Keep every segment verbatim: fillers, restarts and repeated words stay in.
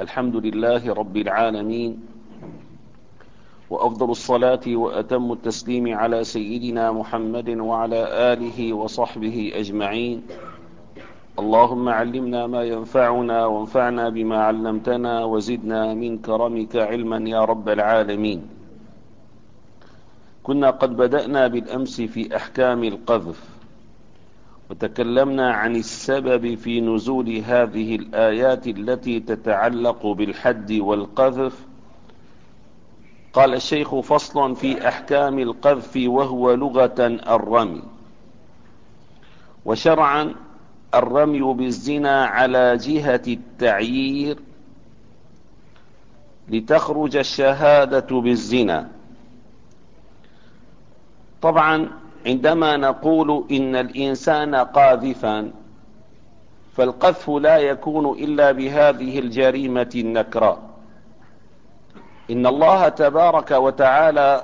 الحمد لله رب العالمين، وأفضل الصلاة وأتم التسليم على سيدنا محمد وعلى آله وصحبه أجمعين. اللهم علمنا ما ينفعنا وانفعنا بما علمتنا وزدنا من كرمك علما يا رب العالمين. كنا قد بدأنا بالأمس في أحكام القذف، وتكلمنا عن السبب في نزول هذه الآيات التي تتعلق بالحد والقذف. قال الشيخ: فصل في أحكام القذف، وهو لغة الرمي، وشرعا الرمي بالزنا على جهة التعيير لتخرج الشهادة بالزنا. طبعا عندما نقول إن الإنسان قاذفا، فالقذف لا يكون إلا بهذه الجريمة النكراء. إن الله تبارك وتعالى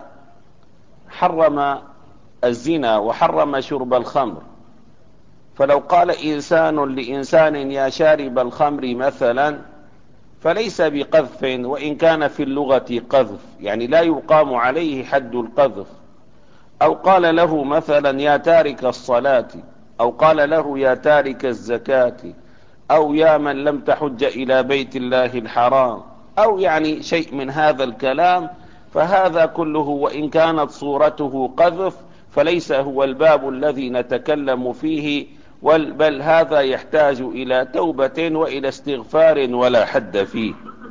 حرم الزنا وحرم شرب الخمر، فلو قال إنسان لإنسان يا شارب الخمر مثلا، فليس بقذف، وإن كان في اللغة قذف، يعني لا يقام عليه حد القذف. أو قال له مثلا يا تارك الصلاة، أو قال له يا تارك الزكاة، أو يا من لم تحج إلى بيت الله الحرام، أو يعني شيء من هذا الكلام، فهذا كله وإن كانت صورته قذف فليس هو الباب الذي نتكلم فيه، بل هذا يحتاج إلى توبة وإلى استغفار ولا حد فيه.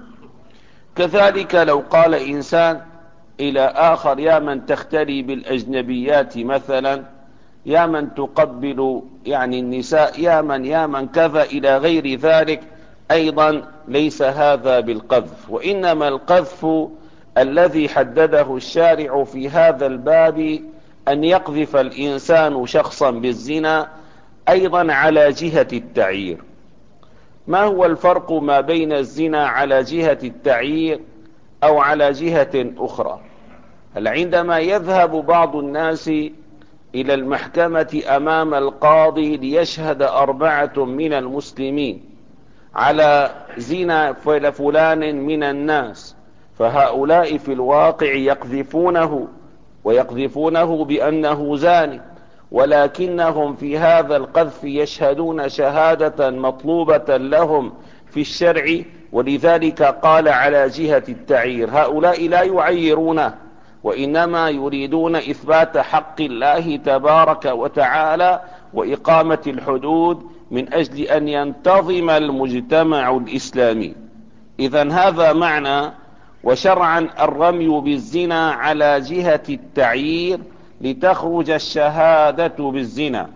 كذلك لو قال إنسان إلى آخر يا من تختلي بالأجنبيات مثلا، يا من تقبل يعني النساء، يا من يا من كذا إلى غير ذلك، أيضا ليس هذا بالقذف. وإنما القذف الذي حدده الشارع في هذا الباب أن يقذف الإنسان شخصا بالزنا، أيضا على جهة التعيير. ما هو الفرق ما بين الزنا على جهة التعيير أو على جهة أخرى؟ هل عندما يذهب بعض الناس إلى المحكمة أمام القاضي ليشهد أربعة من المسلمين على زنا فلان من الناس، فهؤلاء في الواقع يقذفونه ويقذفونه بأنه زاني، ولكنهم في هذا القذف يشهدون شهادة مطلوبة لهم في الشرع، ولذلك قال على جهة التعيير. هؤلاء لا يعيرونه، وإنما يريدون إثبات حق الله تبارك وتعالى وإقامة الحدود من أجل أن ينتظم المجتمع الإسلامي. إذن هذا معنى وشرعا الرمي بالزنا على جهة التعيير لتخرج الشهادة بالزنا.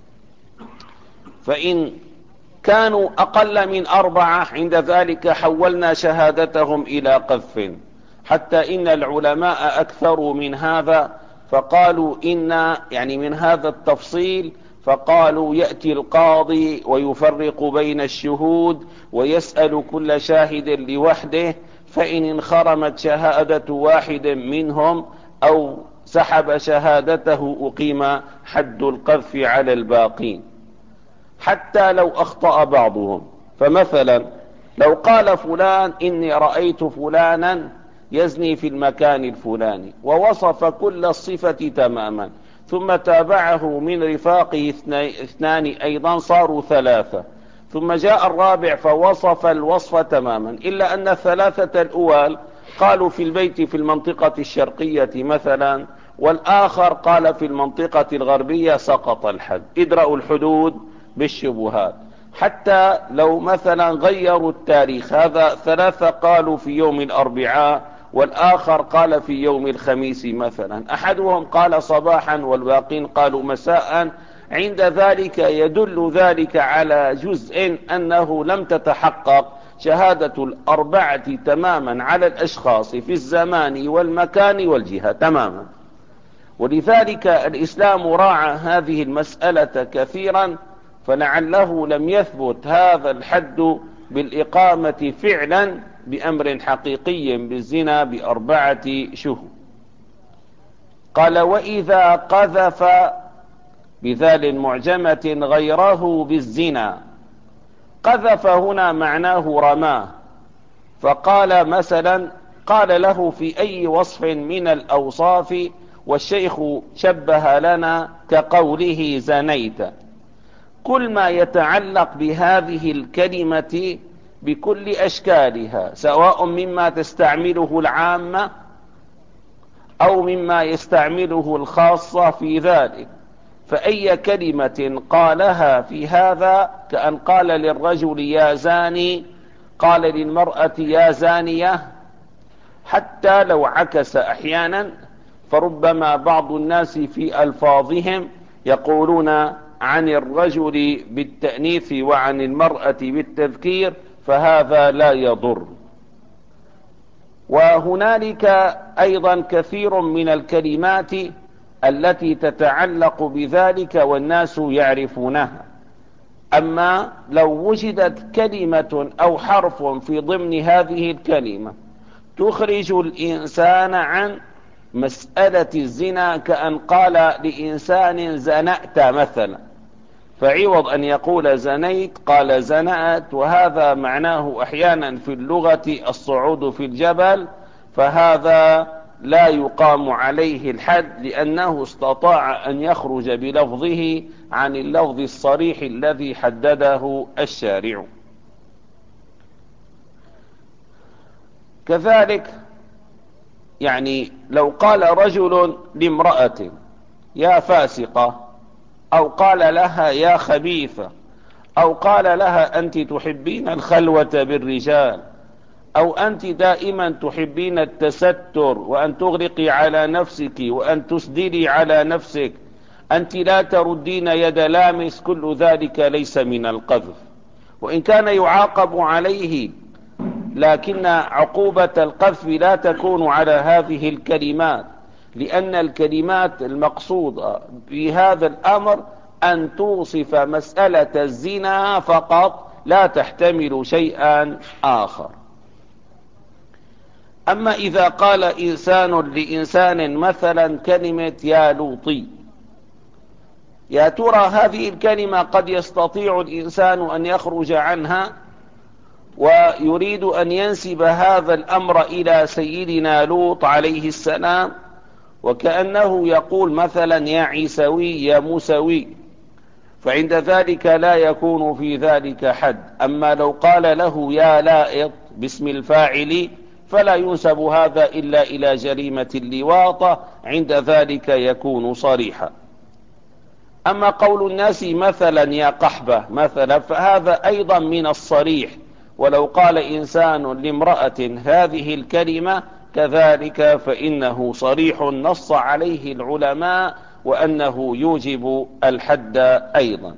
فإن كانوا أقل من أربعة عند ذلك حولنا شهادتهم إلى قذف، حتى إن العلماء أكثروا من هذا، فقالوا إن يعني من هذا التفصيل، فقالوا يأتي القاضي ويفرق بين الشهود ويسأل كل شاهد لوحده، فإن انخرمت شهادة واحد منهم أو سحب شهادته أقيم حد القذف على الباقين، حتى لو أخطأ بعضهم. فمثلا لو قال فلان إني رأيت فلانا يزني في المكان الفلاني، ووصف كل الصفة تماما، ثم تابعه من رفاقه اثنان أيضا صاروا ثلاثة، ثم جاء الرابع فوصف الوصف تماما، إلا أن الثلاثة الأول قالوا في البيت في المنطقة الشرقية مثلا، والآخر قال في المنطقة الغربية، سقط الحد. ادرأوا الحدود بالشبهات. حتى لو مثلا غيروا التاريخ، هذا ثلاثة قالوا في يوم الأربعاء والآخر قال في يوم الخميس مثلا، أحدهم قال صباحا والباقين قالوا مساء، عند ذلك يدل ذلك على جزء أنه لم تتحقق شهادة الأربعة تماما على الأشخاص في الزمان والمكان والجهة تماما. ولذلك الإسلام راعى هذه المسألة كثيرا، فلعله لم يثبت هذا الحد بالإقامة فعلا بأمر حقيقي بالزنا بأربعة شهود. قال وإذا قذف بذال معجمة غيره بالزنا. قذف هنا معناه رماه، فقال مثلا، قال له في أي وصف من الأوصاف، والشيخ شبه لنا كقوله زنيت. كل ما يتعلق بهذه الكلمة بكل أشكالها، سواء مما تستعمله العامة أو مما يستعمله الخاصة في ذلك، فأي كلمة قالها في هذا، كأن قال للرجل يا زاني، قال للمرأة يا زانية، حتى لو عكس أحيانا، فربما بعض الناس في ألفاظهم يقولون عن الرجل بالتأنيث وعن المرأة بالتذكير، فهذا لا يضر. وهنالك أيضا كثير من الكلمات التي تتعلق بذلك والناس يعرفونها. أما لو وجدت كلمة أو حرف في ضمن هذه الكلمة تخرج الإنسان عن مسألة الزنا، كأن قال لإنسان زنأت مثلا، فعوض أن يقول زنيت قال زنأت، وهذا معناه أحيانا في اللغة الصعود في الجبل، فهذا لا يقام عليه الحد، لأنه استطاع أن يخرج بلفظه عن اللفظ الصريح الذي حدده الشارع. كذلك يعني لو قال رجل لامرأة يا فاسقة، أو قال لها يا خبيثة، أو قال لها أنت تحبين الخلوة بالرجال، أو أنت دائما تحبين التستر وأن تغرقي على نفسك وأن تسدلي على نفسك، أنت لا تردين يد لامس، كل ذلك ليس من القذف، وإن كان يعاقب عليه، لكن عقوبة القذف لا تكون على هذه الكلمات، لأن الكلمات المقصودة في هذا الأمر أن توصف مسألة الزنا فقط، لا تحتمل شيئا آخر. أما إذا قال إنسان لإنسان مثلا كلمة يا لوطي، يا ترى هذه الكلمة قد يستطيع الإنسان أن يخرج عنها ويريد أن ينسب هذا الأمر إلى سيدنا لوط عليه السلام، وكأنه يقول مثلا يا عيسوي يا موسوي، فعند ذلك لا يكون في ذلك حد. أما لو قال له يا لائط باسم الفاعل، فلا ينسب هذا إلا إلى جريمة اللواطة، عند ذلك يكون صريحا. أما قول الناس مثلا يا قحبة مثلا، فهذا أيضا من الصريح، ولو قال إنسان لامرأة هذه الكلمة كذلك فإنه صريح، نص عليه العلماء وأنه يوجب الحد أيضا.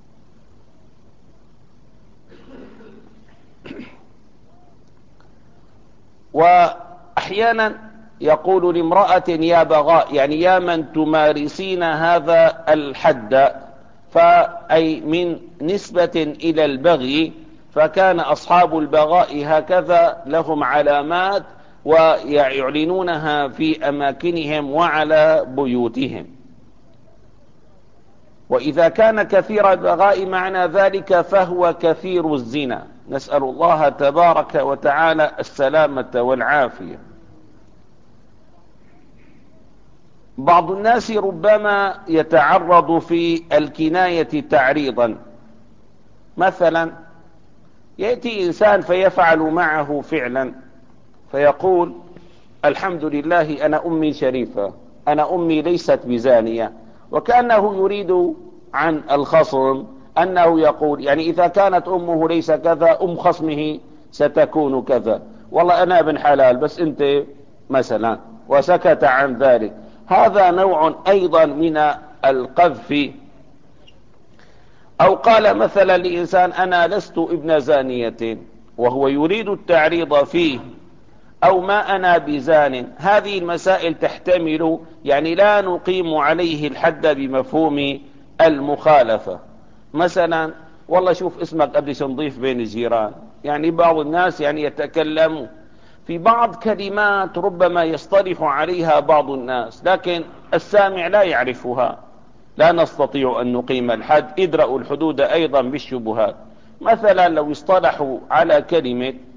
وأحيانا يقول لامرأة يا بغاء، يعني يا من تمارسين هذا الحد، فأي من نسبة إلى البغي، فكان أصحاب البغاء هكذا لهم علامات ويعلنونها في أماكنهم وعلى بيوتهم. وإذا كان كثير البغاء معنى ذلك فهو كثير الزنا، نسأل الله تبارك وتعالى السلامة والعافية. بعض الناس ربما يتعرض في الكناية تعريضا، مثلا يأتي إنسان فيفعل معه فعلا فيقول الحمد لله أنا أمي شريفة، أنا أمي ليست بزانية، وكأنه يريد عن الخصم أنه يقول يعني إذا كانت أمه ليس كذا، أم خصمه ستكون كذا، والله أنا ابن حلال بس أنت مثلا، وسكت عن ذلك. هذا نوع أيضا من القذف. أو قال مثلا لإنسان أنا لست ابن زانية وهو يريد التعريض فيه، أو ما أنا بزان. هذه المسائل تحتمل يعني لا نقيم عليه الحد بمفهوم المخالفة. مثلا والله شوف اسمك قديش نضيف بين الجيران، يعني بعض الناس يعني يتكلموا في بعض كلمات ربما يصطلح عليها بعض الناس، لكن السامع لا يعرفها، لا نستطيع أن نقيم الحد. ادرأوا الحدود أيضا بالشبهات. مثلا لو اصطلحوا على كلمة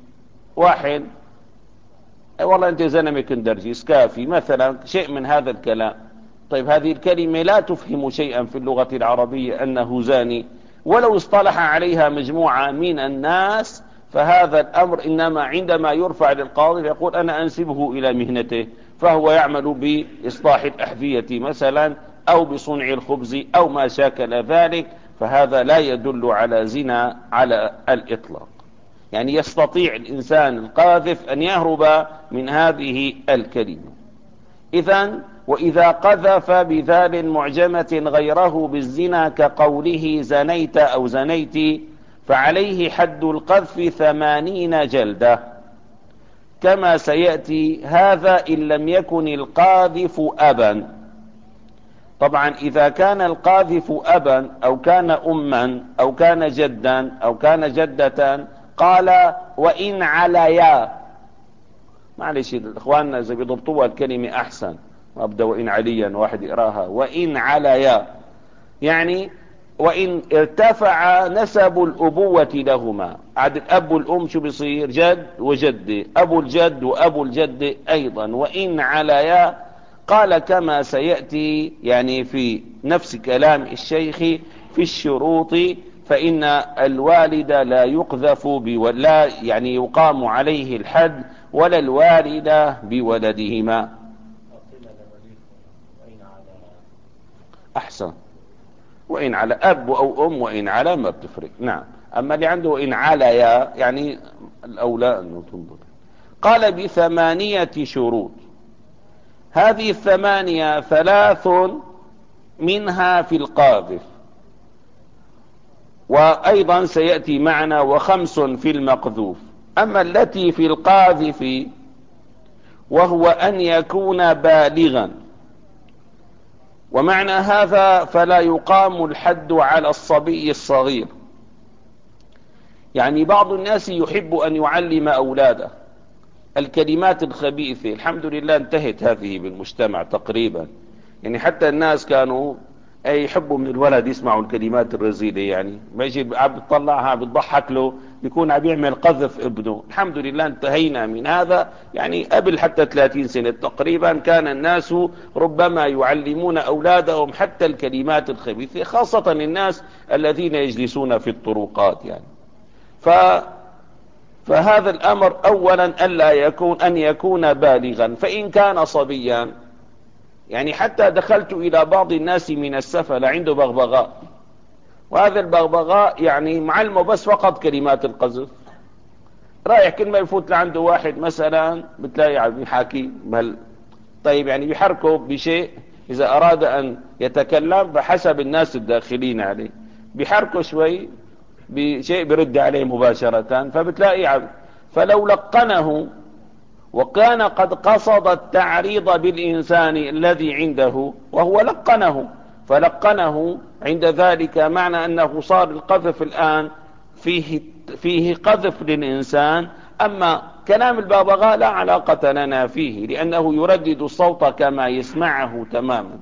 واحد أي والله أنت زلمة كندرجي كافي مثلا، شيء من هذا الكلام. طيب هذه الكلمة لا تفهم شيئا في اللغة العربية أنه زاني، ولو اصطلح عليها مجموعة من الناس، فهذا الأمر إنما عندما يرفع للقاضي يقول أنا أنسبه إلى مهنته، فهو يعمل بإصلاح الأحذية مثلا أو بصنع الخبز أو ما شاكل ذلك، فهذا لا يدل على زنا على الإطلاق. يعني يستطيع الإنسان القاذف أن يهرب من هذه الكلمة. إذن وإذا قذف بذال معجمة غيره بالزنا كقوله زنيت أو زنيت فعليه حد القذف ثمانين جلدة، كما سيأتي هذا إن لم يكن القاذف أبا. طبعا إذا كان القاذف أبا أو كان أما أو كان جدا أو كان جدة قال وإن عليا. معلش اخواننا اذا بيضبطوها الكلمة احسن، ابدا وإن عليا واحد يقراها وإن عليا، يعني وإن ارتفع نسب الأبوة لهما. عاد الأب والأم شو بيصير؟ جد وجدة، أبو الجد وأبو الجد أيضا. وإن عليا قال كما سيأتي يعني في نفس كلام الشيخ في الشروط، فإن الوالد لا يقذف بولا يعني يقام عليه الحد ولا الوالد بولدهما. أحسن، وإن على أب أو أم وإن على ما بتفرق. نعم، أما اللي عنده وإن عليا يعني الأولى أنه تنظر. قال بثمانية شروط، هذه الثمانية ثلاث منها في القاذف، وأيضا سيأتي معنا وخمس في المقذوف. أما التي في القاذف وهو أن يكون بالغا، ومعنى هذا فلا يقام الحد على الصبي الصغير. يعني بعض الناس يحب أن يعلم أولاده الكلمات الخبيثة. الحمد لله انتهت هذه بالمجتمع تقريبا، يعني حتى الناس كانوا اي يحبوا من الولد يسمعوا الكلمات الرذيلة، يعني ما يجي عم بتطلعها بتضحك له بيكون عم يعمل قذف ابنه. الحمد لله انتهينا من هذا، يعني قبل حتى ثلاثين سنة تقريبا كان الناس ربما يعلمون أولادهم حتى الكلمات الخبيثة، خاصة الناس الذين يجلسون في الطرقات. يعني ف فهذا الأمر أولا ألا يكون أن يكون بالغا، فإن كان صبيا يعني حتى دخلت إلى بعض الناس من السفل عنده بغبغاء، وهذا البغبغاء يعني معلمه بس فقط كلمات القذف. رايح كل ما يفوت لعنده واحد مثلا بتلاقي عم يحاكي بل طيب يعني بيحركه بشيء، إذا أراد أن يتكلم بحسب الناس الداخلين عليه بيحركه شوي بشيء برد عليه مباشرة، فبتلاقي عم فلو لقنه وكان قد قصد التعريض بالإنسان الذي عنده وهو لقنه فلقنه، عند ذلك معنى أنه صار القذف الآن فيه, فيه قذف للإنسان. أما كلام الببغاء لا علاقة لنا فيه، لأنه يردد الصوت كما يسمعه تماما.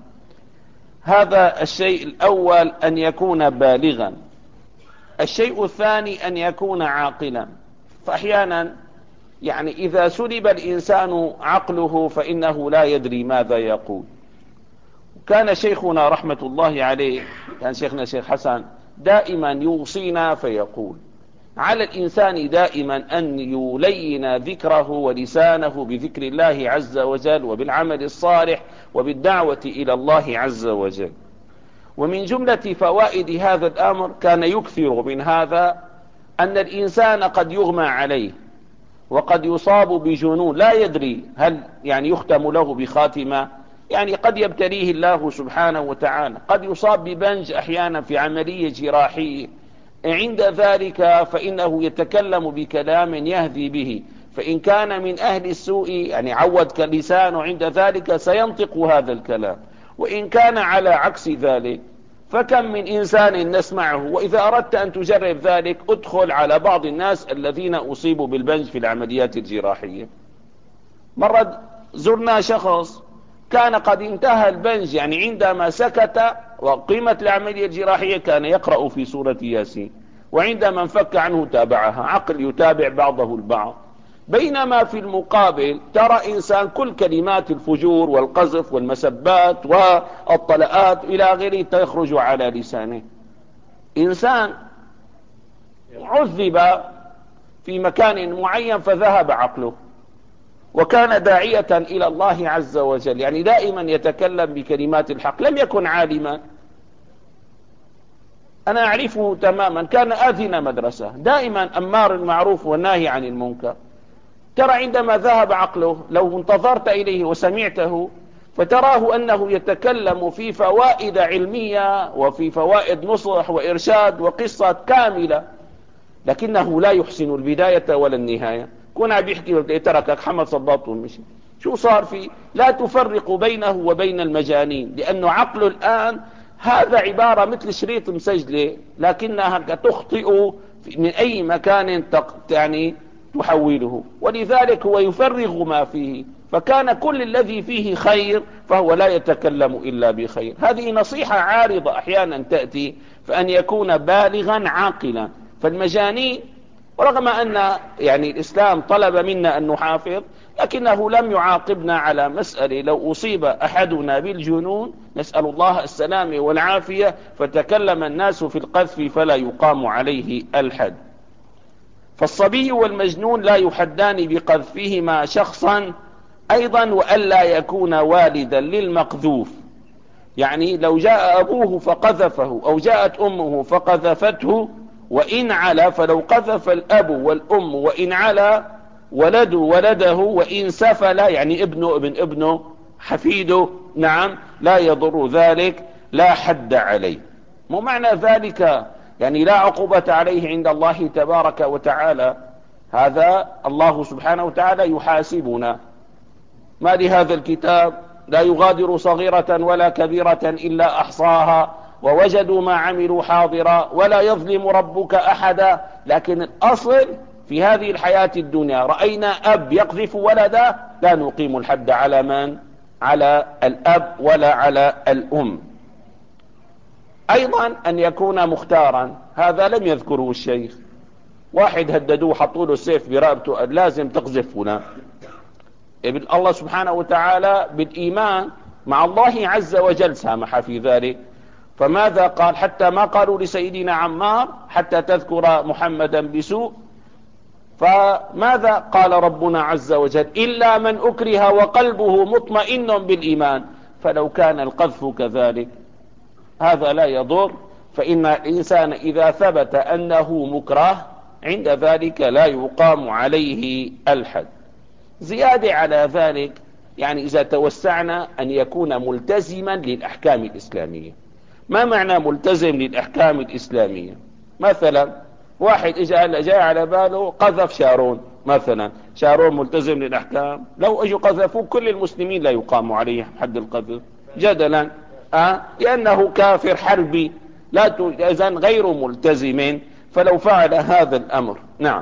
هذا الشيء الأول أن يكون بالغا. الشيء الثاني أن يكون عاقلا. فأحيانا يعني إذا سلب الإنسان عقله فإنه لا يدري ماذا يقول. كان شيخنا رحمة الله عليه، كان شيخنا شيخ حسن دائما يوصينا فيقول على الإنسان دائما أن يلين ذكره ولسانه بذكر الله عز وجل وبالعمل الصالح وبالدعوة إلى الله عز وجل. ومن جملة فوائد هذا الأمر كان يكثر من هذا أن الإنسان قد يغمى عليه وقد يصاب بجنون لا يدري هل يعني يختم له بخاتمة، يعني قد يبتليه الله سبحانه وتعالى، قد يصاب ببنج أحيانا في عملية جراحية. عند ذلك فإنه يتكلم بكلام يهدي به، فإن كان من أهل السوء يعني عود لسانه عند ذلك سينطق هذا الكلام، وإن كان على عكس ذلك فكم من إنسان نسمعه. وإذا أردت أن تجرب ذلك ادخل على بعض الناس الذين أصيبوا بالبنج في العمليات الجراحية. مرة زرنا شخص كان قد انتهى البنج، يعني عندما سكت وقيمة العملية الجراحية كان يقرأ في سورة ياسين، وعندما انفك عنه تابعها. عقل يتابع بعضه البعض. بينما في المقابل ترى إنسان كل كلمات الفجور والقذف والمسبات والطلاءات إلى غيره تخرج على لسانه. إنسان عذب في مكان معين فذهب عقله وكان داعية إلى الله عز وجل، يعني دائما يتكلم بكلمات الحق، لم يكن عالما، أنا أعرفه تماما، كان آذن مدرسة، دائما أمار المعروف والناهي عن المنكر. ترى عندما ذهب عقله لو انتظرت إليه وسمعته فتراه أنه يتكلم في فوائد علمية وفي فوائد نصح وإرشاد وقصة كاملة، لكنه لا يحسن البداية ولا النهاية. كنا بيحكي تركك حمد صباط ومشي، شو صار فيه؟ لا تفرق بينه وبين المجانين، لأنه عقله الآن هذا عبارة مثل شريط مسجلة لكنها تخطئ من أي مكان يعني تحوله، ولذلك هو يفرغ ما فيه، فكان كل الذي فيه خير فهو لا يتكلم إلا بخير. هذه نصيحة عارضة أحيانا تأتي، فأن يكون بالغا عاقلا. فالمجانين ورغم أن يعني الإسلام طلب منا أن نحافظ، لكنه لم يعاقبنا على مسألة لو أصيب أحدنا بالجنون نسأل الله السلامة والعافية فتكلم الناس في القذف فلا يقام عليه الحد. فالصبي والمجنون لا يحدان بقذفهما شخصا أيضا، وألا يكون والدا للمقذوف، يعني لو جاء أبوه فقذفه أو جاءت أمه فقذفته وإن علا، فلو قذف الأب والأم وإن علا ولد ولده وإن سفل يعني ابنه ابن ابنه حفيده نعم لا يضر ذلك، لا حد عليه. مو معنى ذلك يعني لا عقوبة عليه عند الله تبارك وتعالى، هذا الله سبحانه وتعالى يحاسبنا. ما لهذا الكتاب لا يغادر صغيرة ولا كبيرة إلا أحصاها ووجدوا ما عملوا حاضرا ولا يظلم ربك أحدا. لكن الأصل في هذه الحياة الدنيا رأينا أب يقذف ولده لا نقيم الحد على من؟ على الأب ولا على الأم. أيضا أن يكون مختارا، هذا لم يذكره الشيخ. واحد هددوه حطوا له السيف برقبته لازم تقذف فلان، ابن الله سبحانه وتعالى بالإيمان مع الله عز وجل سامح في ذلك. فماذا قال؟ حتى ما قالوا لسيدنا عمار حتى تذكر محمدا بسوء، فماذا قال ربنا عز وجل؟ إلا من أكره وقلبه مطمئن بالإيمان. فلو كان القذف كذلك هذا لا يضر، فإن الإنسان إذا ثبت أنه مكره عند ذلك لا يقام عليه الحد. زيادة على ذلك يعني إذا توسعنا أن يكون ملتزما للأحكام الإسلامية. ما معنى ملتزم للأحكام الإسلامية؟ مثلا واحد إجا جاء على باله قذف شارون مثلا، شارون ملتزم للأحكام؟ لو أجوا قذفوا كل المسلمين لا يقام عليه حد القذف جدلا، أه؟ لأنه كافر حربي لا إذن غير ملتزم، فلو فعل هذا الأمر. نعم.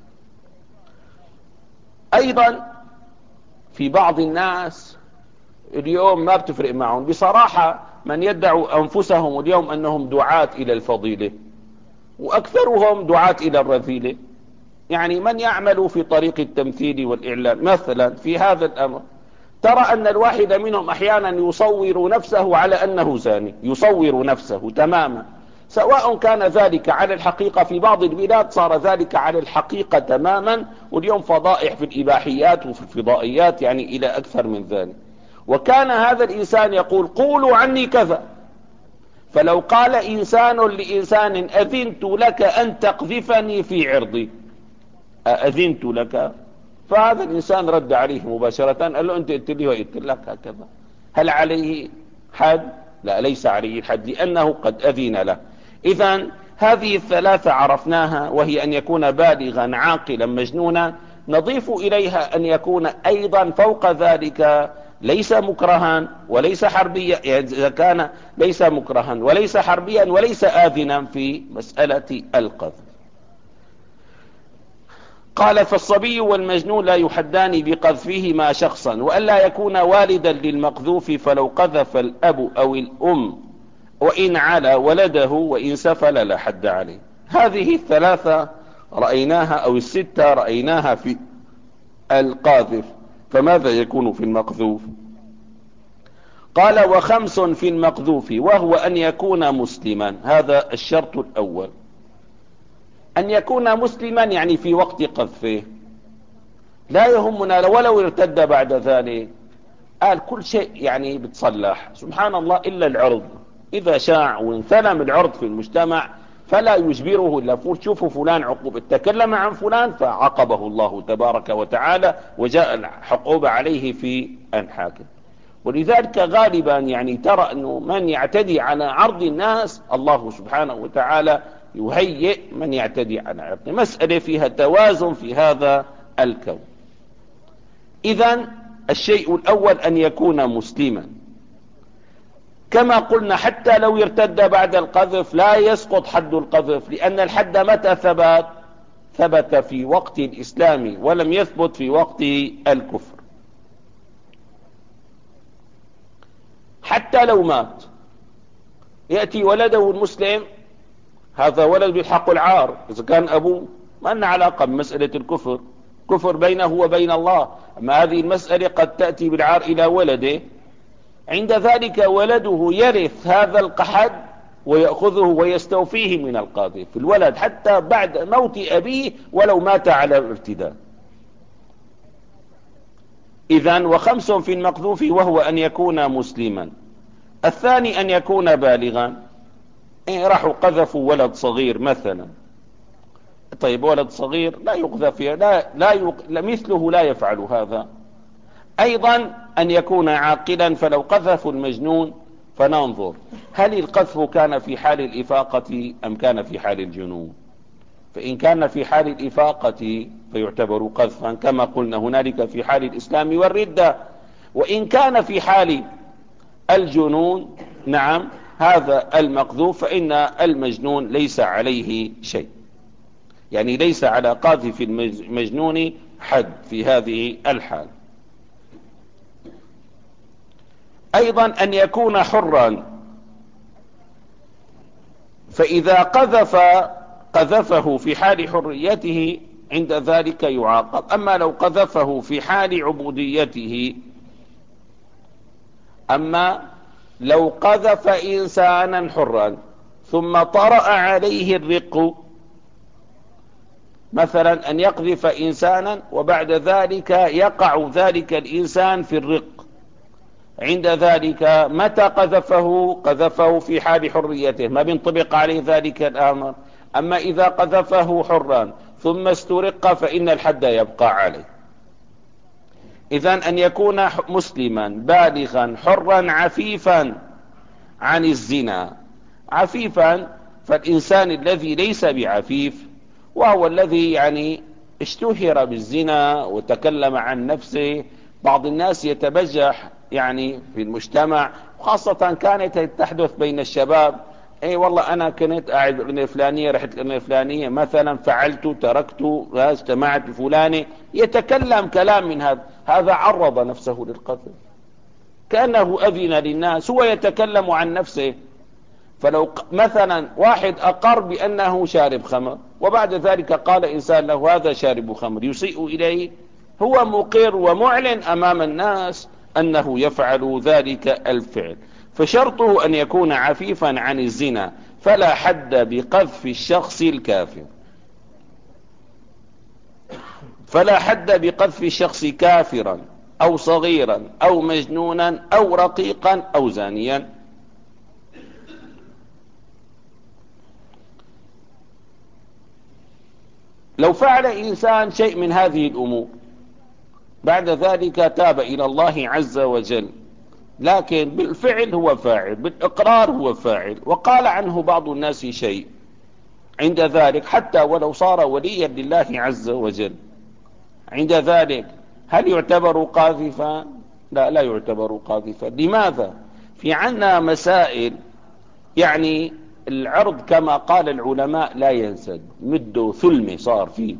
أيضا في بعض الناس اليوم ما بتفرق معهم بصراحة، من يدعوا أنفسهم اليوم أنهم دعاة إلى الفضيلة وأكثرهم دعاة إلى الرذيلة، يعني من يعمل في طريق التمثيل والإعلان مثلا في هذا الأمر، ترى أن الواحد منهم أحيانا يصور نفسه على أنه زاني، يصور نفسه تماما، سواء كان ذلك على الحقيقة. في بعض البلاد صار ذلك على الحقيقة تماما، واليوم فضائح في الإباحيات وفي الفضائيات يعني إلى أكثر من ذلك. وكان هذا الإنسان يقول قولوا عني كذا، فلو قال إنسان لإنسان أذنت لك أن تقذفني في عرضي، أذنت لك، فهذا الإنسان رد عليه مباشرة قال له أنت قلت لي وقلت لك هكذا، هل عليه حد؟ لا، ليس عليه الحد لأنه قد أذن له. إذن هذه الثلاثة عرفناها، وهي أن يكون بالغا عاقلا مجنونا، نضيف إليها أن يكون أيضا فوق ذلك ليس مكرها وليس حربيا، يعني إذا كان ليس مكرها وليس حربيا وليس آذنا في مسألة القذف. قال فالصبي والمجنون لا يحدان بقذفهما شخصا، وألا يكون والدا للمقذوف، فلو قذف الأب أو الأم وإن علا ولده وإن سفل لا حد عليه. هذه الثلاثة رأيناها أو الستة رأيناها في القاذف، فماذا يكون في المقذوف؟ قال وخمس في المقذوف، وهو أن يكون مسلما. هذا الشرط الأول، أن يكون مسلما يعني في وقت قذفه، لا يهمنا ولو ارتد بعد ذلك. قال كل شيء يعني بتصلح سبحان الله إلا العرض، إذا شاع وانثلم العرض في المجتمع فلا يجبره إلا فول. شوفوا فلان عقوبة تكلم عن فلان فعاقبه الله تبارك وتعالى، وجاء العقوبة عليه في الحاكم. ولذلك غالبا يعني ترى أنه من يعتدي على عرض الناس الله سبحانه وتعالى يهيئ من يعتدي على عرض. مسألة فيها توازن في هذا الكون. إذن الشيء الأول أن يكون مسلما، كما قلنا حتى لو ارتد بعد القذف لا يسقط حد القذف، لأن الحد متى ثبت؟ ثبت في وقت الإسلام ولم يثبت في وقت الكفر. حتى لو مات يأتي ولده المسلم، هذا ولد بالحق العار، إذا كان أبوه ما لنا علاقة بمسألة الكفر، كفر بينه وبين الله. أما هذه المسألة قد تأتي بالعار إلى ولده، عند ذلك ولده يرث هذا القحد ويأخذه ويستوفيه من القاذف في الولد حتى بعد موت أبيه ولو مات على الارتداد. إذن وخمس في المقذوف، وهو أن يكون مسلما. الثاني أن يكون بالغا. إيه راحوا قذفوا ولد صغير مثلا، طيب ولد صغير لا يقذف، لا, لا يق... مثله لا يفعل هذا. أيضا أن يكون عاقلا، فلو قذفوا المجنون فننظر هل القذف كان في حال الإفاقة أم كان في حال الجنون. فإن كان في حال الإفاقة فيعتبر قذفا كما قلنا هنالك في حال الإسلام والردة. وإن كان في حال الجنون نعم هذا المقذوف، فإن المجنون ليس عليه شيء، يعني ليس على قاذف المجنون حد في هذه الحال. أيضا أن يكون حرا، فإذا قذف قذفه في حال حريته عند ذلك يعاقب. أما لو قذفه في حال عبوديته، أما لو قذف إنسانا حرا ثم طرأ عليه الرق، مثلا أن يقذف إنسانا وبعد ذلك يقع ذلك الإنسان في الرق، عند ذلك متى قذفه؟ قذفه في حال حريته، ما بينطبق عليه ذلك الأمر. أما إذا قذفه حرا ثم استرق فإن الحد يبقى عليه. إذن أن يكون مسلما بالغا حرا عفيفا عن الزنا. عفيفا، فالإنسان الذي ليس بعفيف وهو الذي يعني اشتهر بالزنا وتكلم عن نفسه. بعض الناس يتبجح يعني في المجتمع، خاصة كانت تحدث بين الشباب، اي والله انا كنت قاعد بالقرية الفلانية، رحت القرية الفلانية مثلا، فعلت تركت اجتمعت بفلانة، يتكلم كلام من هذا. هذا عرض نفسه للقتل كأنه أذن للناس، هو يتكلم عن نفسه. فلو مثلا واحد أقر بأنه شارب خمر وبعد ذلك قال إنسان له هذا شارب خمر يسيء إليه، هو مقر ومعلن أمام الناس أنه يفعل ذلك الفعل. فشرطه أن يكون عفيفا عن الزنا، فلا حد بقذف الشخص الكافر، فلا حد بقذف الشخص كافرا أو صغيرا أو مجنونا أو رقيقا أو زانيا. لو فعل إنسان شيء من هذه الأمور بعد ذلك تاب إلى الله عز وجل، لكن بالفعل هو فاعل، بالإقرار هو فاعل، وقال عنه بعض الناس شيء، عند ذلك حتى ولو صار وليا لله عز وجل، عند ذلك هل يعتبر قاذفا؟ لا، لا يعتبر قاذفا. لماذا؟ في عنا مسائل يعني العرض كما قال العلماء لا ينسد، مده ثلمة صار فيه،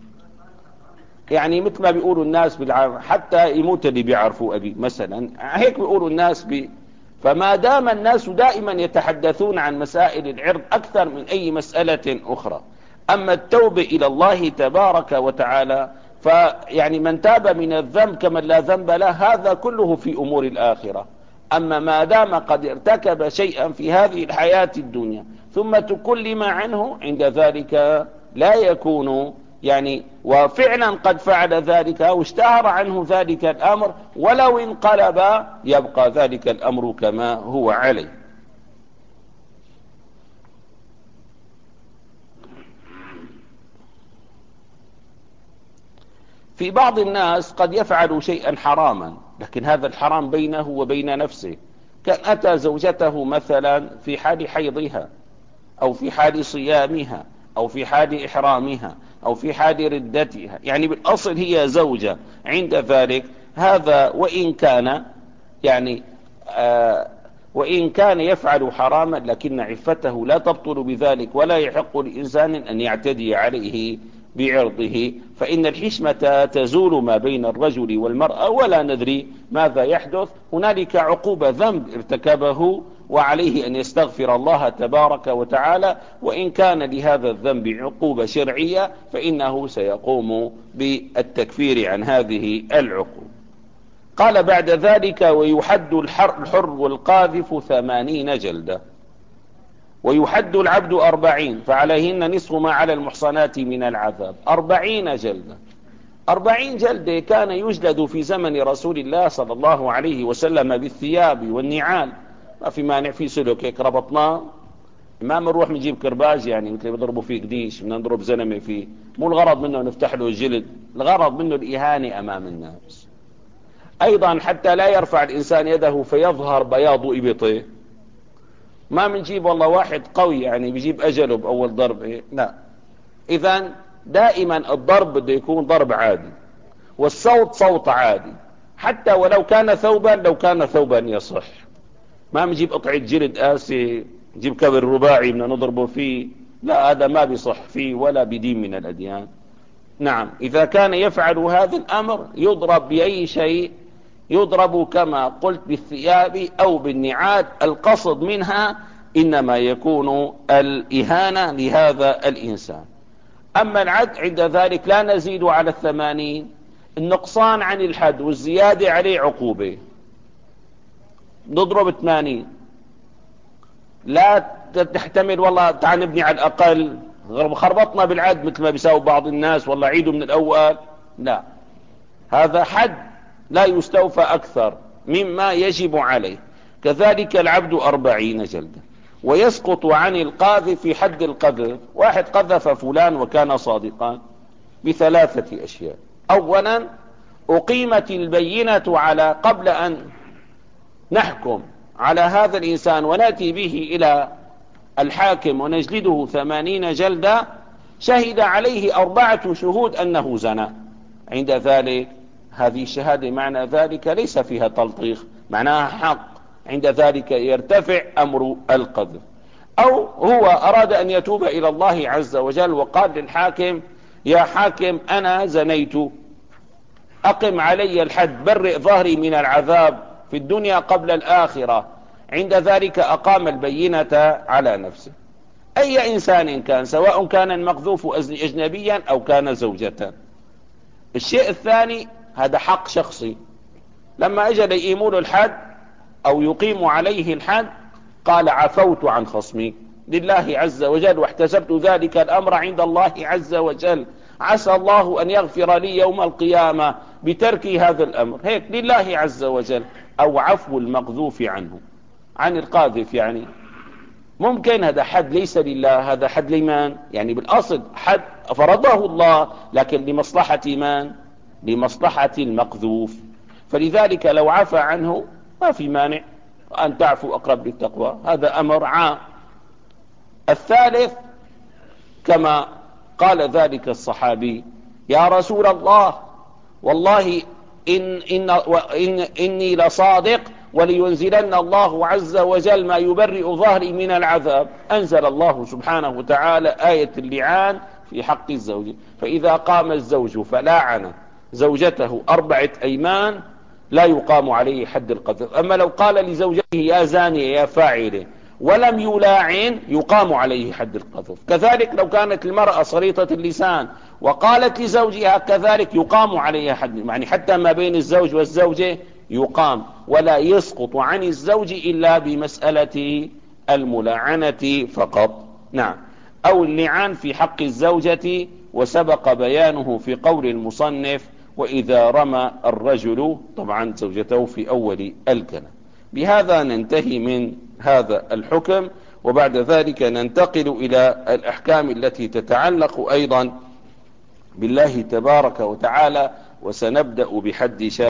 يعني مثل ما بيقولوا الناس بالعرض حتى يموت اللي بيعرفوا أبي مثلا، هيك بيقولوا الناس بي. فما دام الناس دائما يتحدثون عن مسائل العرض أكثر من أي مسألة أخرى. أما التوبة إلى الله تبارك وتعالى فيعني من تاب من الذنب كمن لا ذنب له، هذا كله في أمور الآخرة. أما ما دام قد ارتكب شيئا في هذه الحياة الدنيا ثم تكلم عنه، عند ذلك لا يكون يعني وفعلا قد فعل ذلك واشتهر عنه ذلك الأمر، ولو انقلب يبقى ذلك الأمر كما هو عليه. في بعض الناس قد يفعل شيئا حراما، لكن هذا الحرام بينه وبين نفسه، كان أتى زوجته مثلا في حال حيضها أو في حال صيامها أو في حال إحرامها أو في حال ردتها، يعني بالأصل هي زوجة. عند ذلك هذا وإن كان يعني آه وإن كان يفعل حراما، لكن عفته لا تبطل بذلك، ولا يحق لإنسان أن يعتدي عليه بعرضه، فإن الحشمة تزول ما بين الرجل والمرأة، ولا ندري ماذا يحدث. هنالك عقوبة ذنب ارتكبه وعليه أن يستغفر الله تبارك وتعالى، وإن كان لهذا الذنب عقوبة شرعية فإنه سيقوم بالتكفير عن هذه العقوبة. قال بعد ذلك: ويحد الحر, الحر والقاذف ثمانين جلدة، ويحد العبد أربعين، فعليهن نصف ما على المحصنات من العذاب. أربعين جلدة. أربعين جلدة كان يجلد في زمن رسول الله صلى الله عليه وسلم بالثياب والنعال، ما في مانع في سلوك هيك ربطناه، ما بنروح نجيب كرباج يعني مثل بيضربوا فيه قديش بدنا نضرب زلمه فيه، مو الغرض منه نفتح له الجلد، الغرض منه الإهانة أمام الناس. أيضا حتى لا يرفع الإنسان يده فيظهر بياض إبطه، ما بنجيب والله واحد قوي يعني بيجيب أجله بأول ضرب، لا. إذن دائما الضرب بده يكون ضرب عادي، والصوت صوت عادي، حتى ولو كان ثوبا، لو كان ثوبا يصح. ما بنجيب قطعة جلد قاسي، نجيب كبر رباعي بدنا نضربه فيه، لا، هذا ما بيصح فيه ولا بدين من الأديان. نعم، إذا كان يفعل هذا الأمر يضرب بأي شيء، يضرب كما قلت بالثياب أو بالنعال، القصد منها إنما يكون الإهانة لهذا الإنسان. أما العد عند ذلك لا نزيد على الثمانين، النقصان عن الحد والزيادة عليه عقوبة، نضرب ثمانين، لا تحتمل والله تعال نبني على الأقل، خربطنا بالعد مثل ما بيساوي بعض الناس والله عيدوا من الأول، لا، هذا حد لا يستوفى أكثر مما يجب عليه. كذلك العبد أربعين جلدة. ويسقط عن القاذف في حد القذف، واحد قذف فلان وكان صادقا بثلاثة أشياء: أولا أقيمت البينة على قبل أن نحكم على هذا الإنسان ونأتي به إلى الحاكم ونجلده ثمانين جلدة، شهد عليه أربعة شهود أنه زنى. عند ذلك هذه الشهادة معنى ذلك ليس فيها تلطيخ، معناها حق، عند ذلك يرتفع أمر القذف. أو هو أراد أن يتوب إلى الله عز وجل وقال للحاكم: يا حاكم أنا زنيت، أقم علي الحد، برئ ظهري من العذاب في الدنيا قبل الآخرة. عند ذلك أقام البينة على نفسه. أي إنسان كان، سواء كان المقذوف أجنبيا أو كان زوجة. الشيء الثاني هذا حق شخصي، لما أجل يقيموا له الحد أو يقيم عليه الحد قال: عفوت عن خصمي لله عز وجل، واحتسبت ذلك الأمر عند الله عز وجل، عسى الله أن يغفر لي يوم القيامة بتركي هذا الأمر، هيك لله عز وجل. أو عفو المقذوف عنه، عن القاذف، يعني ممكن هذا حد ليس لله، هذا حد لمن؟ يعني بالأصل حد فرضه الله، لكن لمصلحة من؟ لمصلحة المقذوف. فلذلك لو عفى عنه ما في مانع، أن تعفو أقرب للتقوى، هذا أمر عام. الثالث كما قال ذلك الصحابي: يا رسول الله والله إن إن وإن إني لصادق، ولينزلن الله عز وجل ما يبرئ ظهري من العذاب. أنزل الله سبحانه وتعالى آية اللعان في حق الزوج، فإذا قام الزوج فلاعن زوجته أربعة أيمان لا يقام عليه حد القذف. أما لو قال لزوجته يا زانية يا فاعلة ولم يلاعن يقام عليه حد القذف. كذلك لو كانت المرأة صريطة اللسان وقالت لزوجها كذلك يقام عليها حد، يعني حتى ما بين الزوج والزوجة يقام، ولا يسقط عن الزوج إلا بمسألة الملاعنة فقط. نعم، أو اللعان في حق الزوجة، وسبق بيانه في قول المصنف: وإذا رمى الرجل طبعا زوجته في أول الكلام. بهذا ننتهي من هذا الحكم، وبعد ذلك ننتقل إلى الأحكام التي تتعلق أيضا بالله تبارك وتعالى، وسنبدأ بحد شارع